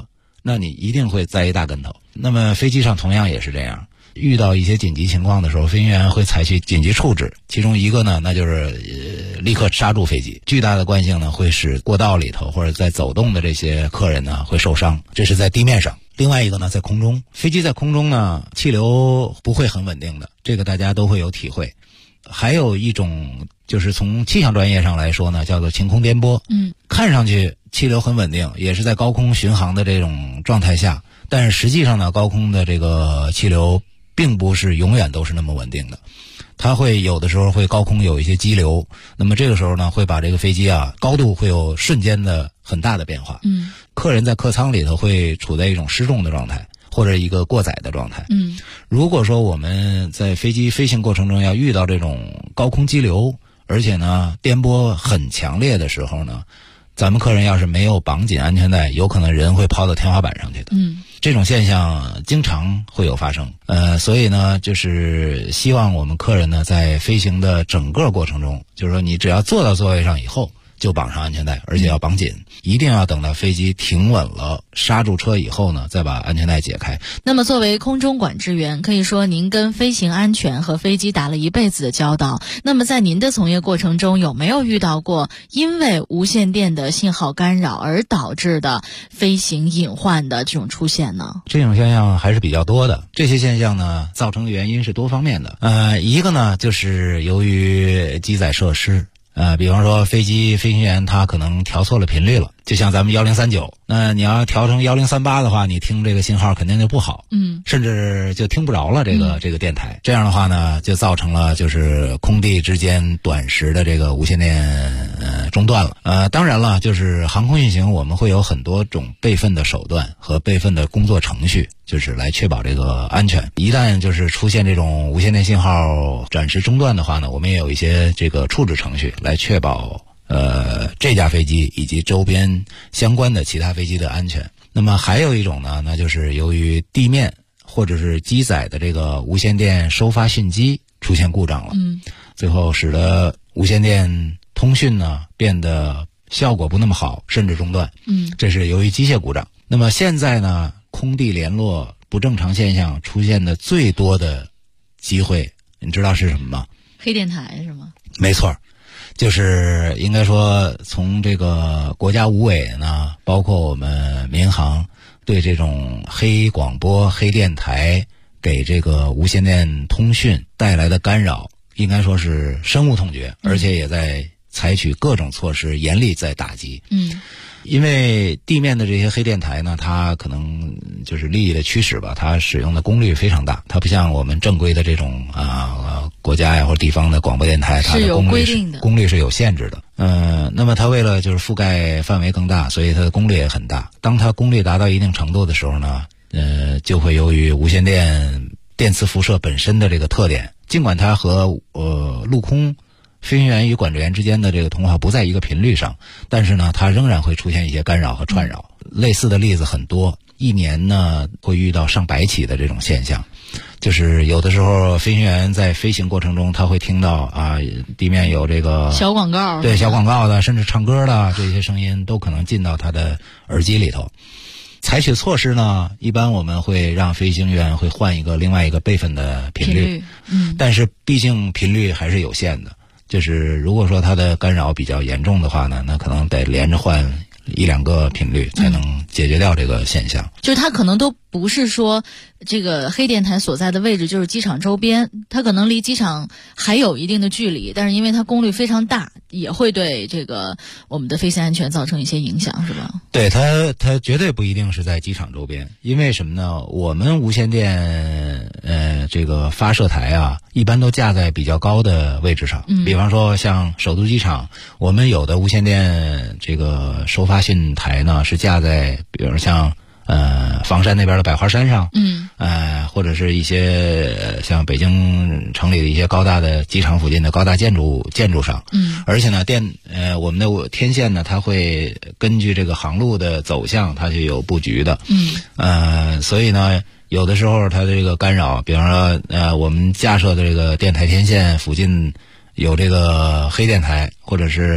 那你一定会栽一大跟头。那么飞机上同样也是这样，遇到一些紧急情况的时候，飞行员会采取紧急处置，其中一个呢，那就是立刻刹住飞机。巨大的惯性呢，会使过道里头或者在走动的这些客人呢会受伤，这是在地面上。另外一个呢，在空中，飞机在空中呢，气流不会很稳定的，这个大家都会有体会。还有一种就是从气象专业上来说呢，叫做晴空颠簸。看上去气流很稳定，也是在高空巡航的这种状态下，但是实际上呢，高空的这个气流并不是永远都是那么稳定的，它会有的时候会高空有一些激流，那么这个时候呢，会把这个飞机高度会有瞬间的很大的变化。客人在客舱里头会处在一种失重的状态，或者一个过载的状态。如果说我们在飞机飞行过程中要遇到这种高空激流，而且呢颠簸很强烈的时候呢，咱们客人要是没有绑紧安全带，有可能人会抛到天花板上去的。这种现象经常会有发生。所以呢，就是希望我们客人呢在飞行的整个过程中，就是说你只要坐到座位上以后就绑上安全带，而且要绑紧，一定要等到飞机停稳了，刹住车以后呢，再把安全带解开。 那么作为空中管制员，可以说您跟飞行安全和飞机打了一辈子的交道。那么在您的从业过程中，有没有遇到过因为无线电的信号干扰而导致的飞行隐患的这种出现呢？ 这种现象还是比较多的。这些现象呢，造成的原因是多方面的。一个呢，就是由于机载设施。比方说飞行员他可能调错了频率了，就像咱们1039，那你要调成1038的话，你听这个信号肯定就不好，甚至就听不着了这个电台。这样的话呢，就造成了就是空地之间短时的这个无线电中断了。当然了，就是航空运行我们会有很多种备份的手段和备份的工作程序，就是来确保这个安全。一旦就是出现这种无线电信号暂时中断的话呢，我们也有一些这个处置程序来确保这架飞机以及周边相关的其他飞机的安全。那么还有一种呢，那就是由于地面或者是机载的这个无线电收发讯机出现故障了，最后使得无线电通讯呢变得效果不那么好，甚至中断。这是由于机械故障。那么现在呢，空地联络不正常现象出现的最多的机会，你知道是什么吗？ 黑电台是吗？ 没错，就是应该说从这个国家五委呢，包括我们民航对这种黑广播、黑电台给这个无线电通讯带来的干扰，应该说是深恶痛绝，而且也在采取各种措施，严厉在打击。因为地面的这些黑电台呢，它可能就是利益的驱使吧，它使用的功率非常大，它不像我们正规的这种国家呀或者地方的广播电台，它的功率是有限制的。那么它为了就是覆盖范围更大，所以它的功率也很大。当它功率达到一定程度的时候呢，就会由于无线电电磁辐射本身的这个特点，尽管它和陆空飞行员与管制员之间的这个通话不在一个频率上，但是呢，它仍然会出现一些干扰和串扰。类似的例子很多，一年呢会遇到上百起的这种现象。就是有的时候飞行员在飞行过程中，他会听到地面有这个小广告， 对，小广告的，甚至唱歌的这些声音都可能进到他的耳机里头。采取措施呢，一般我们会让飞行员会换另外一个备份的频率，但是毕竟频率还是有限的。就是如果说它的干扰比较严重的话呢，那可能得连着换1-2个频率才能解决掉这个现象。 就是它可能都不是说这个黑电台所在的位置就是机场周边，它可能离机场还有一定的距离，但是因为它功率非常大，也会对这个我们的飞行安全造成一些影响，是吧？ 对，它绝对不一定是在机场周边。因为什么呢？我们无线电这个发射台一般都架在比较高的位置上。比方说像首都机场，我们有的无线电这个收发信台呢是架在比如像房山那边的百花山上，或者是一些像北京城里的一些高大的机场附近的高大建筑上，而且呢我们的天线呢，它会根据这个航路的走向，它就有布局的，所以呢，有的时候它的这个干扰，比方说我们架设的这个电台天线附近有这个黑电台，或者是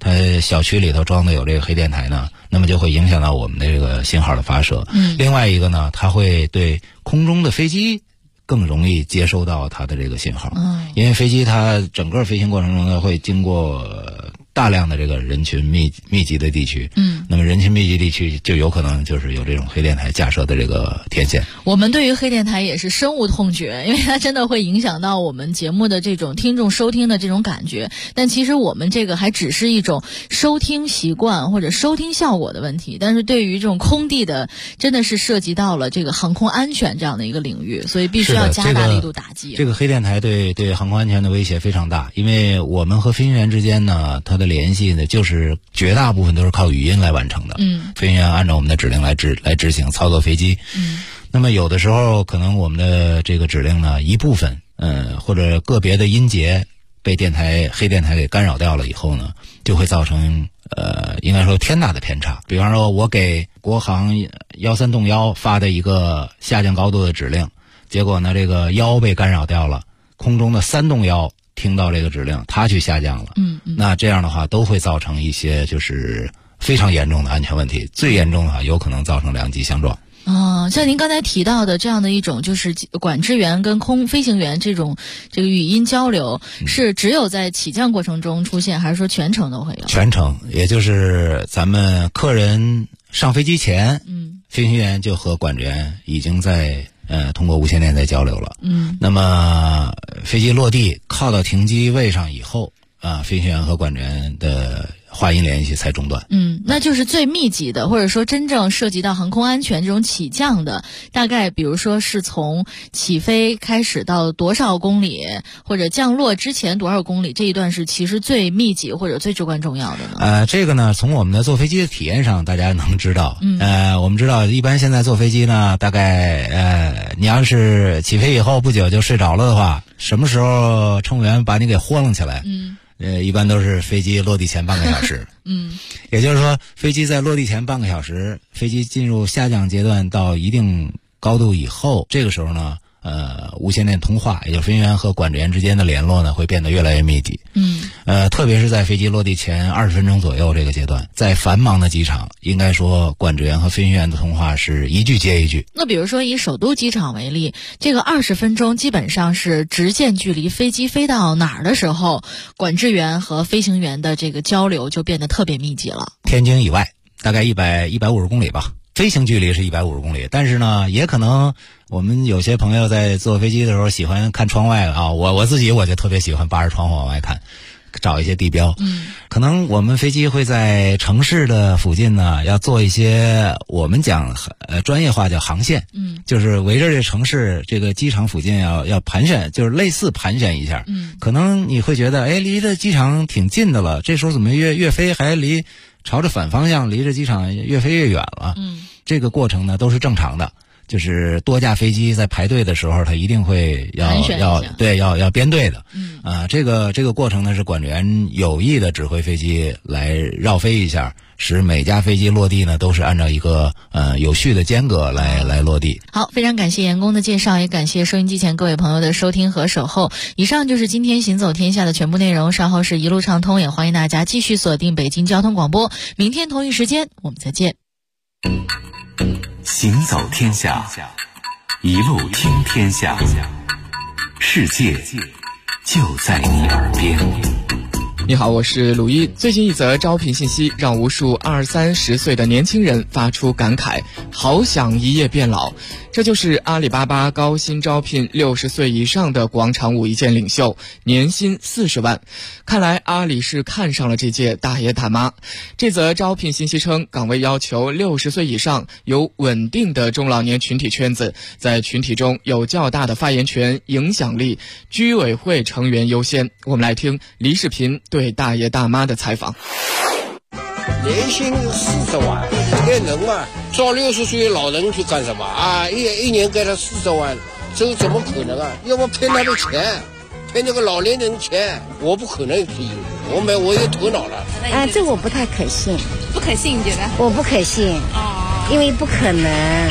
它小区里头装的有这个黑电台呢，那么就会影响到我们的这个信号的发射。另外一个呢，它会对空中的飞机更容易接收到它的这个信号。因为飞机它整个飞行过程中呢，会经过大量的这个人群密集的地区，那么人群密集地区就有可能就是有这种黑电台架设的这个天线。 我们对于黑电台也是深恶痛绝，因为它真的会影响到我们节目的这种听众收听的这种感觉。但其实我们这个还只是一种收听习惯或者收听效果的问题，但是对于这种空地的，真的是涉及到了这个航空安全这样的一个领域，所以必须要加大力度打击。 这个黑电台对航空安全的威胁非常大，因为我们和飞行员之间呢，它的联系呢，就是绝大部分都是靠语音来完成的。飞行员按照我们的指令来执行操作飞机。那么有的时候可能我们的这个指令呢，一部分或者个别的音节被黑电台给干扰掉了以后呢，就会造成应该说天大的偏差。比方说我给国航13栋1发的一个下降高度的指令，结果呢这个1被干扰掉了，空中的3栋1听到这个指令，它去下降了。那这样的话都会造成一些就是非常严重的安全问题，最严重的话有可能造成2机相撞。 像您刚才提到的这样的一种就是管制员跟空飞行员这个语音交流，是只有在起降过程中出现，还是说全程都会有？全程， 也就是咱们客人上飞机前，飞行员就和管制员已经在通过无线电在交流了。那么飞机落地靠到停机位上以后飞行员和管制员的话音联系才中断。 那就是最密集的，或者说真正涉及到航空安全这种起降的，大概比如说是从起飞开始到多少公里，或者降落之前多少公里，这一段是其实最密集或者最至关重要的呢？ 这个呢，从我们的坐飞机的体验上，大家能知道。我们知道一般现在坐飞机呢，大概你要是起飞以后不久就睡着了的话，什么时候乘务员把你给豁楞起来？一般都是飞机落地前半个小时。也就是说，飞机在落地前半个小时，飞机进入下降阶段到一定高度以后，这个时候呢，无线电通话，也就是飞行员和管制员之间的联络呢，会变得越来越密集。特别是在飞机落地前20分钟左右这个阶段，在繁忙的机场，应该说管制员和飞行员的通话是一句接一句。 那比如说以首都机场为例，这个20分钟基本上是直线距离飞机飞到哪儿的时候，管制员和飞行员的这个交流就变得特别密集了。 天津以外，大概150公里吧。飞行距离是150公里，但是呢，也可能我们有些朋友在坐飞机的时候喜欢看窗外我自己我就特别喜欢扒着窗户往外看，找一些地标。可能我们飞机会在城市的附近呢，要做一些我们讲专业化叫航线。就是围着这城市这个机场附近要盘旋，就是类似盘旋一下。可能你会觉得离着机场挺近的了，这时候怎么越飞还朝着反方向，离着机场越飞越远了。这个过程呢都是正常的，就是多架飞机在排队的时候，它一定会要编队的。这个过程呢是管制员有意的指挥飞机来绕飞一下，使每架飞机落地呢都是按照一个有序的间隔来落地。 好，非常感谢严工的介绍，也感谢收音机前各位朋友的收听和守候。以上就是今天行走天下的全部内容，稍后是一路畅通，也欢迎大家继续锁定北京交通广播，明天同一时间我们再见。 行走天下，一路听天下，世界就在你耳边。 你好，我是鲁一。最近一则招聘信息让无数20-30岁的年轻人发出感慨，好想一夜变老。这就是阿里巴巴高薪招聘60岁以上的广场舞一件领袖，年薪40万。看来阿里是看上了这届大爷大妈。这则招聘信息称，岗位要求60岁以上，有稳定的中老年群体圈子，在群体中有较大的发言权、影响力，居委会成员优先。我们来听李世平对大爷大妈的采访。 年薪40万，骗人嘛！招60岁的老人去干什么啊？一年给他40万，这怎么可能啊？要么骗他的钱，骗那个老年人钱，我不可能可以，我有头脑了。 这我不太可信。 不可信，你觉得？ 我不可信。 因为不可能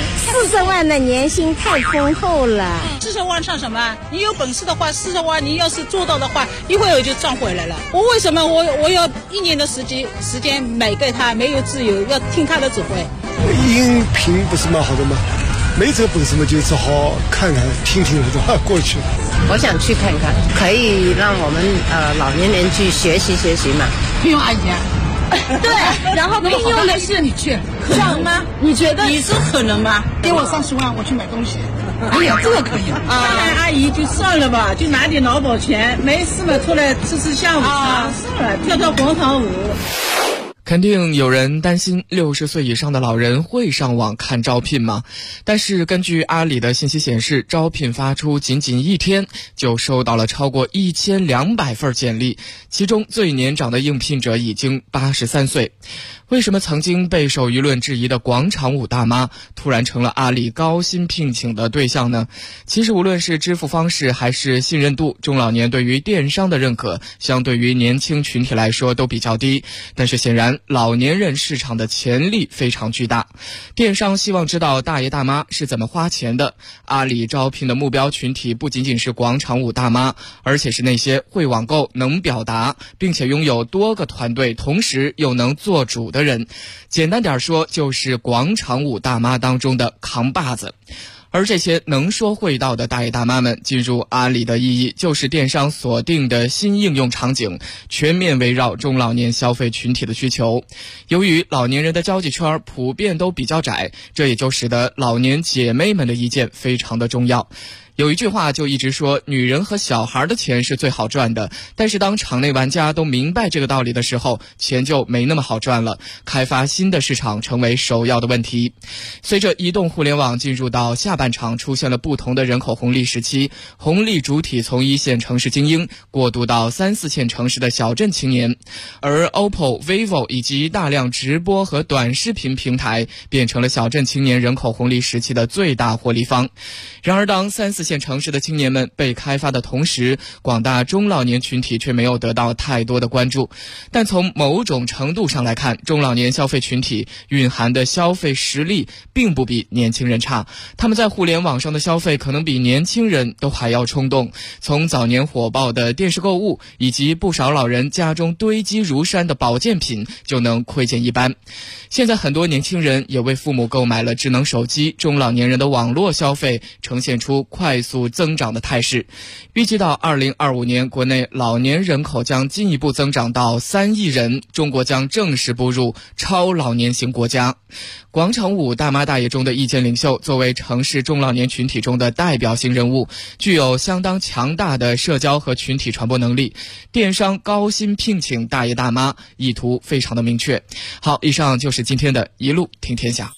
，40万的年薪太丰厚了。 40万算什么？你有本事的话，40万你要是做到的话，一会儿就赚回来了。我为什么我要1年的时间买给他，没有自由，要听他的指挥？ 应聘不是蛮好的吗？没这个本事嘛，就只好看看听听就过去。 我想去看看，可以让我们老年人去学习学习嘛。 聘用阿姨。 对，然后聘用的是你去，可能吗？你觉得你说可能吗？给我30万，我去买东西。哎呀，这个可以啊！看阿姨就算了吧，就拿点劳保钱，没事嘛，出来吃下午茶，算了，跳广场舞。 肯定有人担心60岁以上的老人会上网看招聘吗？但是根据阿里的信息显示，招聘发出仅1天就收到了超过1200份简历，其中最年长的应聘者已经83岁。为什么曾经备受舆论质疑的广场舞大妈突然成了阿里高薪聘请的对象呢？其实无论是支付方式还是信任度，中老年对于电商的认可相对于年轻群体来说都比较低，但是显然老年人市场的潜力非常巨大。电商希望知道大爷大妈是怎么花钱的，阿里招聘的目标群体不仅仅是广场舞大妈，而且是那些会网购、能表达并且拥有多个团队同时又能做主的人，简单点说就是广场舞大妈当中的扛把子。而这些能说会道的大爷大妈们进入阿里的意义，就是电商锁定的新应用场景，全面围绕中老年消费群体的需求。由于老年人的交际圈普遍都比较窄，这也就使得老年姐妹们的意见非常的重要。有一句话就一直说，女人和小孩的钱是最好赚的，但是当场内玩家都明白这个道理的时候，钱就没那么好赚了，开发新的市场成为首要的问题。随着移动互联网进入到下半场，出现了不同的人口红利时期，红利主体从1线城市精英过渡到3、4线城市的小镇青年，而 OPPO、vivo 以及大量直播和短视频平台变成了小镇青年人口红利时期的最大获利方。然而当3、4线城市的青年们被开发的同时，广大中老年群体却没有得到太多的关注。但从某种程度上来看，中老年消费群体蕴含的消费实力并不比年轻人差，他们在互联网上的消费可能比年轻人都还要冲动。从早年火爆的电视购物，以及不少老人家中堆积如山的保健品，就能窥见一斑。现在很多年轻人也为父母购买了智能手机，中老年人的网络消费呈现出快速增长的态势。预计到2025年，国内老年人口将进一步增长到3亿人，中国将正式步入超老年型国家。广场舞大妈大爷中的意见领袖，作为城市中老年群体中的代表性人物，具有相当强大的社交和群体传播能力。电商高薪聘请大爷大妈，意图非常的明确。好，以上就是今天的一路听天下。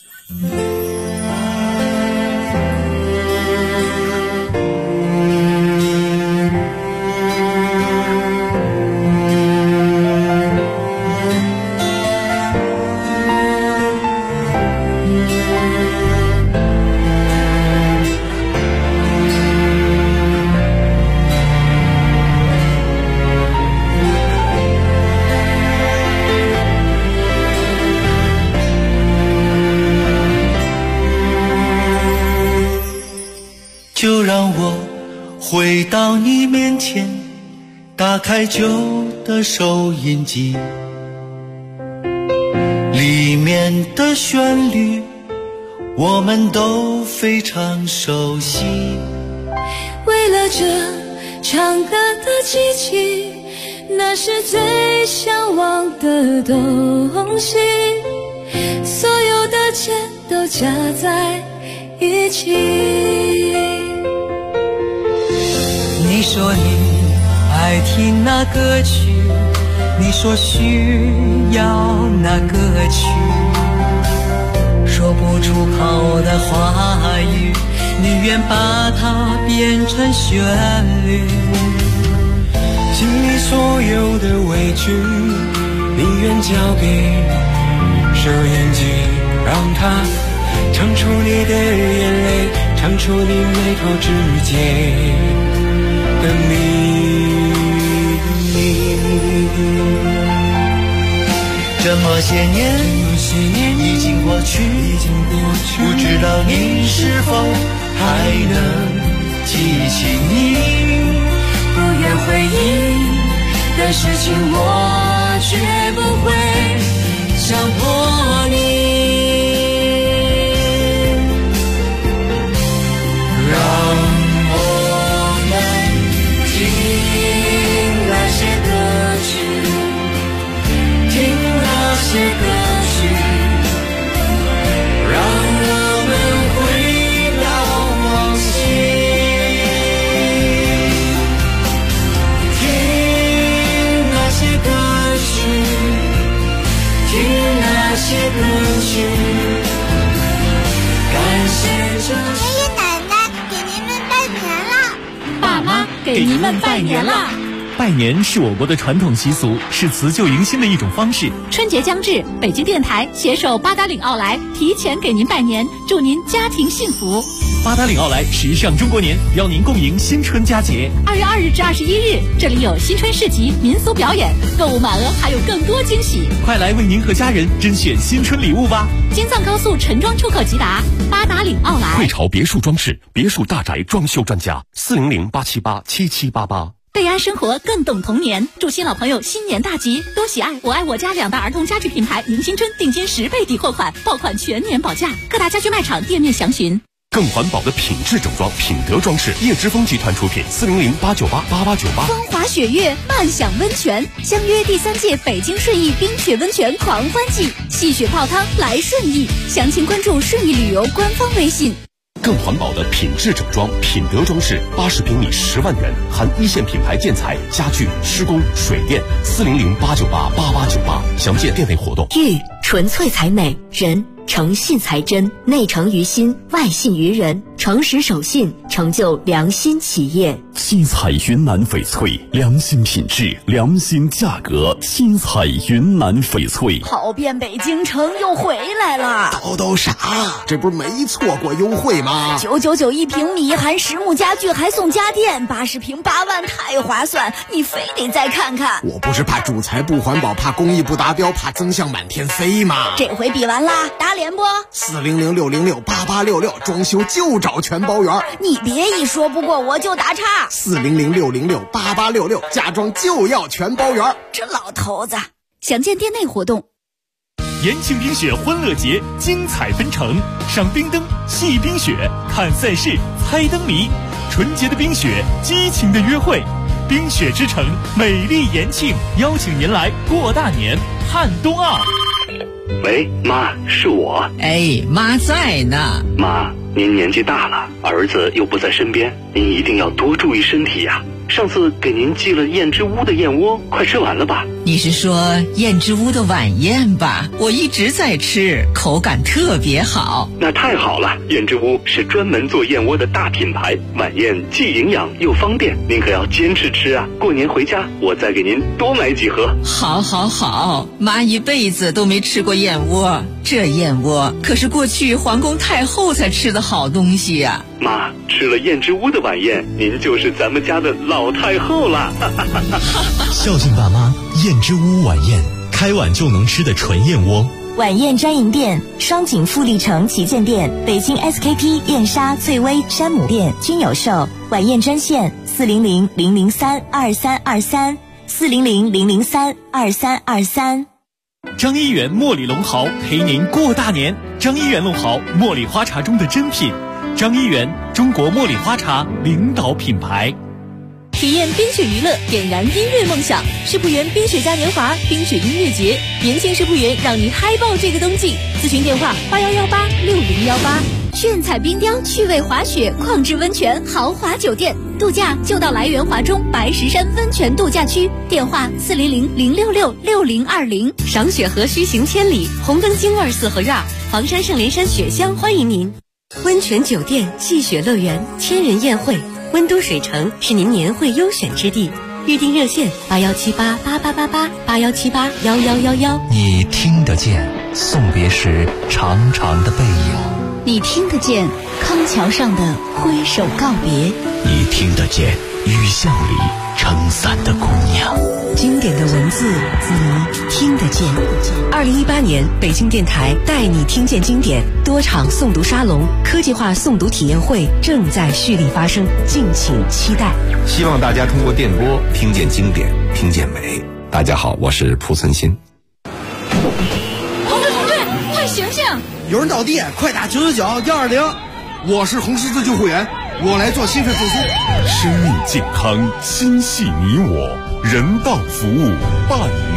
就让我回到你面前，打开旧的收音机，里面的旋律我们都非常熟悉。 为了这唱歌的机器，那是最向往的东西，所有的钱都加在一起。 你说你爱听那歌曲，你说需要那歌曲，说不出口的话语，你愿把它变成旋律。心里所有的委屈，你愿交给收音机，让它唱出你的眼泪，唱出你眉头之间的秘密。这么些年已经经过去，不知道你是否还能记起你。不愿回忆的事情，我绝不会强迫你。让我们听那些歌曲，听那些歌曲，让我们回到往昔，听那些歌曲，听那些歌曲，感谢这爷爷奶奶给您们拜年了， 爸妈给您们拜年了。 拜年是我国的传统习俗，是辞旧迎新的一种方式。 春节将至，北京电台携手八达岭奥莱提前给您拜年，祝您家庭幸福。 八达岭奥莱时尚中国年，邀您共迎新春佳节。 2月2日至21日，这里有新春市集、民俗表演，购物满额还有更多惊喜。 快来为您和家人甄选新春礼物吧！ 京藏高速陈庄出口即达，八达岭奥莱。 汇潮别墅装饰，别墅大宅装修专家，400-878-7788。 贝安生活更懂童年，祝新老朋友新年大吉，多喜爱我爱我家2大儿童家具品牌迎新春定金10倍抵货款，爆款全年保价，各大家居卖场店面详询。 更环保的品质整装，品德装饰，叶之峰集团出品，400-898-8898。 风华雪月，漫享温泉，相约第3届北京顺义冰雪温泉狂欢季，戏雪泡汤来顺义，详情关注顺义旅游官方微信。 更环保的品质整装，品德装饰，80平米10万元，含一线品牌建材、家具、施工、水电，400-898-8898。详见店内活动。 玉纯粹才美，人诚信才真，内诚于心，外信于人，诚实守信，成就良心企业。 七彩云南翡翠，良心品质，良心价格。七彩云南翡翠， 跑遍北京城又回来了。 叨啥？这不是没错过优惠吗 ？999一平米，含实木家具还送家电，80平8万，太划算！你非得再看看。 我不是怕主材不环保，怕工艺不达标，怕增项满天飞吗？ 这回比完啦，打脸不 ？400-606-8866，装修就找全包圆。 你别一说不过我就打岔。 400-606-8866，家装就要全包圆。 这老头子，详见店内活动。 延庆冰雪欢乐节精彩纷呈，赏冰灯、戏冰雪、看赛事、猜灯谜，纯洁的冰雪，激情的约会。冰雪之城，美丽延庆，邀请您来过大年，看冬奥。 喂，妈，是我。 哎，妈在呢。 妈，您年纪大了，儿子又不在身边，您一定要多注意身体呀。上次给您寄了燕之屋的燕窝，快吃完了吧？ 你是说燕之屋的晚宴吧？我一直在吃，口感特别好。 那太好了，燕之屋是专门做燕窝的大品牌，晚宴既营养又方便，您可要坚持吃啊！过年回家我再给您多买几盒。 好好好，妈一辈子都没吃过燕窝，这燕窝可是过去皇宫太后才吃的好东西呀。 妈，吃了燕之屋的晚宴，您就是咱们家的老太后了。 孝敬爸妈，燕之屋晚宴，开碗就能吃的纯燕窝。 晚宴专营店：双井富力城旗舰店、北京 SKP 燕莎、翠微、山姆店均有售。晚宴专线400-003-2323，400-003-2323。 张一元茉莉龙豪陪您过大年。张一元龙豪，茉莉花茶中的珍品。张一元，中国茉莉花茶领导品牌。 体验冰雪娱乐，点燃音乐梦想。世博园冰雪嘉年华冰雪音乐节，延庆世博园让你嗨爆这个冬季。咨询电话81186018。炫彩冰雕，趣味滑雪，旷智温泉，豪华酒店，度假就到来源华中白石山温泉度假区。电话400-066-6020。 赏雪何须行千里，红灯京味四合院，房山圣莲山雪乡欢迎您。温泉酒店、戏雪乐园、千人宴会，温都水城是您年会优选之地。预订热线81788888，81781111。 你听得见送别时长长的背影， 你听得见康桥上的挥手告别， 你听得见雨巷里撑伞的姑娘。 经典的文字你听得见。2018年北京电台带你听见经典多场诵读沙龙、科技化诵读体验会正在蓄力发生，敬请期待。 希望大家通过电波听见经典，听见美。大家好，我是蒲存昕。 同志，快醒醒！ 有人倒地，快打999-120。我是红十字救护员，我来做心肺复苏。 生命健康，心系你我，人道服务伴你。